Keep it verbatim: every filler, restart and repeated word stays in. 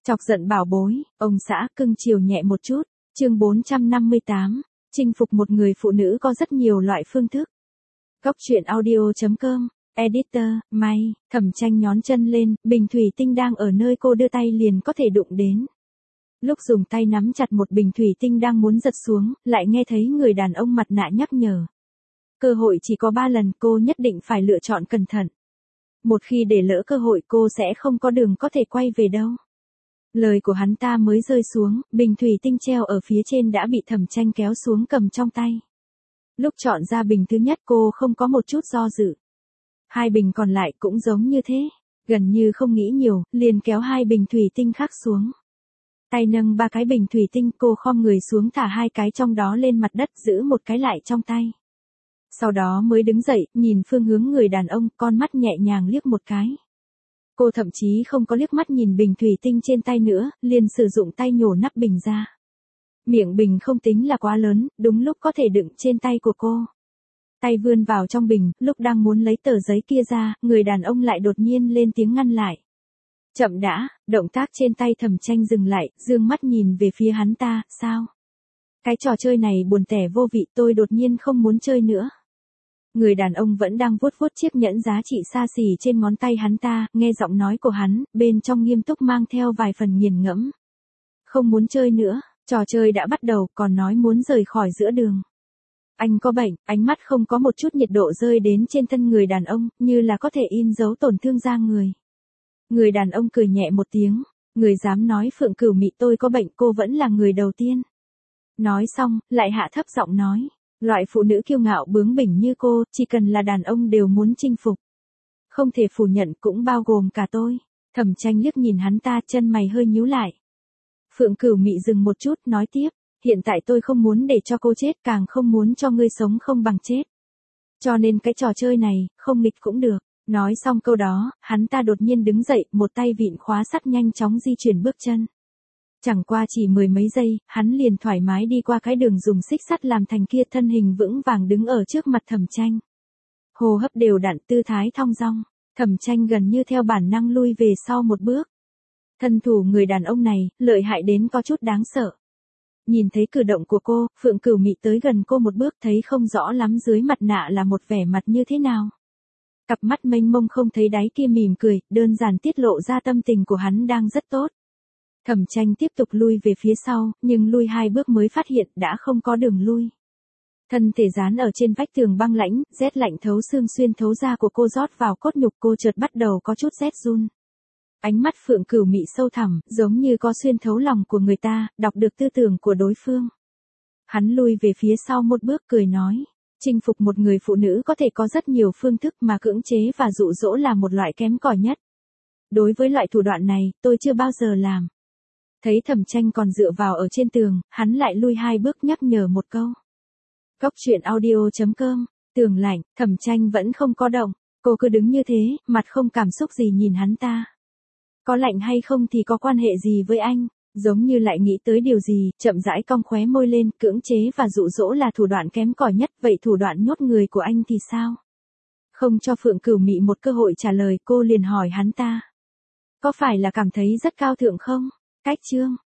Chọc giận bảo bối, ông xã cưng chiều nhẹ một chút. Chương bốn trăm năm mươi tám, chinh phục một người phụ nữ có rất nhiều loại phương thức. Góc truyện audio chấm com, editor, May, Thẩm Tranh nhón chân lên, bình thủy tinh đang ở nơi cô đưa tay liền có thể đụng đến. Lúc dùng tay nắm chặt một bình thủy tinh đang muốn giật xuống, lại nghe thấy người đàn ông mặt nạ nhắc nhở. Cơ hội chỉ có ba lần, cô nhất định phải lựa chọn cẩn thận. Một khi để lỡ cơ hội cô sẽ không có đường có thể quay về đâu. Lời của hắn ta mới rơi xuống, bình thủy tinh treo ở phía trên đã bị Thẩm Tranh kéo xuống cầm trong tay. Lúc chọn ra bình thứ nhất cô không có một chút do dự. Hai bình còn lại cũng giống như thế, gần như không nghĩ nhiều, liền kéo hai bình thủy tinh khác xuống. Tay nâng ba cái bình thủy tinh, cô khom người xuống thả hai cái trong đó lên mặt đất, giữ một cái lại trong tay. Sau đó mới đứng dậy, nhìn phương hướng người đàn ông, con mắt nhẹ nhàng liếc một cái. Cô thậm chí không có liếc mắt nhìn bình thủy tinh trên tay nữa, liền sử dụng tay nhổ nắp bình ra. Miệng bình không tính là quá lớn, đúng lúc có thể đựng trên tay của cô. Tay vươn vào trong bình, lúc đang muốn lấy tờ giấy kia ra, người đàn ông lại đột nhiên lên tiếng ngăn lại. Chậm đã, động tác trên tay Thẩm Tranh dừng lại, dương mắt nhìn về phía hắn ta, sao? Cái trò chơi này buồn tẻ vô vị, tôi đột nhiên không muốn chơi nữa. Người đàn ông vẫn đang vuốt vuốt chiếc nhẫn giá trị xa xỉ trên ngón tay hắn ta, nghe giọng nói của hắn, bên trong nghiêm túc mang theo vài phần nghiền ngẫm. Không muốn chơi nữa, trò chơi đã bắt đầu, còn nói muốn rời khỏi giữa đường. Anh có bệnh, ánh mắt không có một chút nhiệt độ rơi đến trên thân người đàn ông, như là có thể in dấu tổn thương da người. Người đàn ông cười nhẹ một tiếng, người dám nói Phượng Cửu Mị tôi có bệnh, cô vẫn là người đầu tiên. Nói xong, lại hạ thấp giọng nói, loại phụ nữ kiêu ngạo bướng bỉnh như cô, chỉ cần là đàn ông đều muốn chinh phục. Không thể phủ nhận cũng bao gồm cả tôi. Thẩm Tranh liếc nhìn hắn ta, chân mày hơi nhíu lại. Phượng Cửu Mị dừng một chút, nói tiếp, hiện tại tôi không muốn để cho cô chết, càng không muốn cho ngươi sống không bằng chết. Cho nên cái trò chơi này, không nghịch cũng được. Nói xong câu đó, hắn ta đột nhiên đứng dậy, một tay vịn khóa sắt nhanh chóng di chuyển bước chân. Chẳng qua chỉ mười mấy giây, hắn liền thoải mái đi qua cái đường dùng xích sắt làm thành kia, thân hình vững vàng đứng ở trước mặt Thẩm Tranh. Hô hấp đều đặn, tư thái thong dong, Thẩm Tranh gần như theo bản năng lui về sau một bước. Thân thủ người đàn ông này, lợi hại đến có chút đáng sợ. Nhìn thấy cử động của cô, Phượng Cửu Mị tới gần cô một bước, thấy không rõ lắm dưới mặt nạ là một vẻ mặt như thế nào. Cặp mắt mênh mông không thấy đáy kia mỉm cười, đơn giản tiết lộ ra tâm tình của hắn đang rất tốt. Thẩm Tranh tiếp tục lui về phía sau, nhưng lui hai bước mới phát hiện đã không có đường lui. Thân thể dán ở trên vách tường băng lãnh, rét lạnh thấu xương xuyên thấu da của cô rót vào cốt nhục, cô chợt bắt đầu có chút rét run. Ánh mắt Phượng Cửu Mị sâu thẳm, giống như có xuyên thấu lòng của người ta, đọc được tư tưởng của đối phương. Hắn lui về phía sau một bước cười nói. Chinh phục một người phụ nữ có thể có rất nhiều phương thức, mà cưỡng chế và dụ dỗ là một loại kém cỏi nhất. Đối với loại thủ đoạn này, tôi chưa bao giờ làm. Thấy Thẩm Tranh còn dựa vào ở trên tường, hắn lại lui hai bước nhắc nhở một câu. Góc truyện audio chấm com, tường lạnh, Thẩm Tranh vẫn không có động, cô cứ đứng như thế, mặt không cảm xúc gì nhìn hắn ta. Có lạnh hay không thì có quan hệ gì với anh? Giống như lại nghĩ tới điều gì, chậm rãi cong khóe môi lên, cưỡng chế và dụ dỗ là thủ đoạn kém cỏi nhất, vậy thủ đoạn nhốt người của anh thì sao? Không cho Phượng Cửu Mị một cơ hội trả lời, cô liền hỏi hắn ta. Có phải là cảm thấy rất cao thượng không? Cách chương,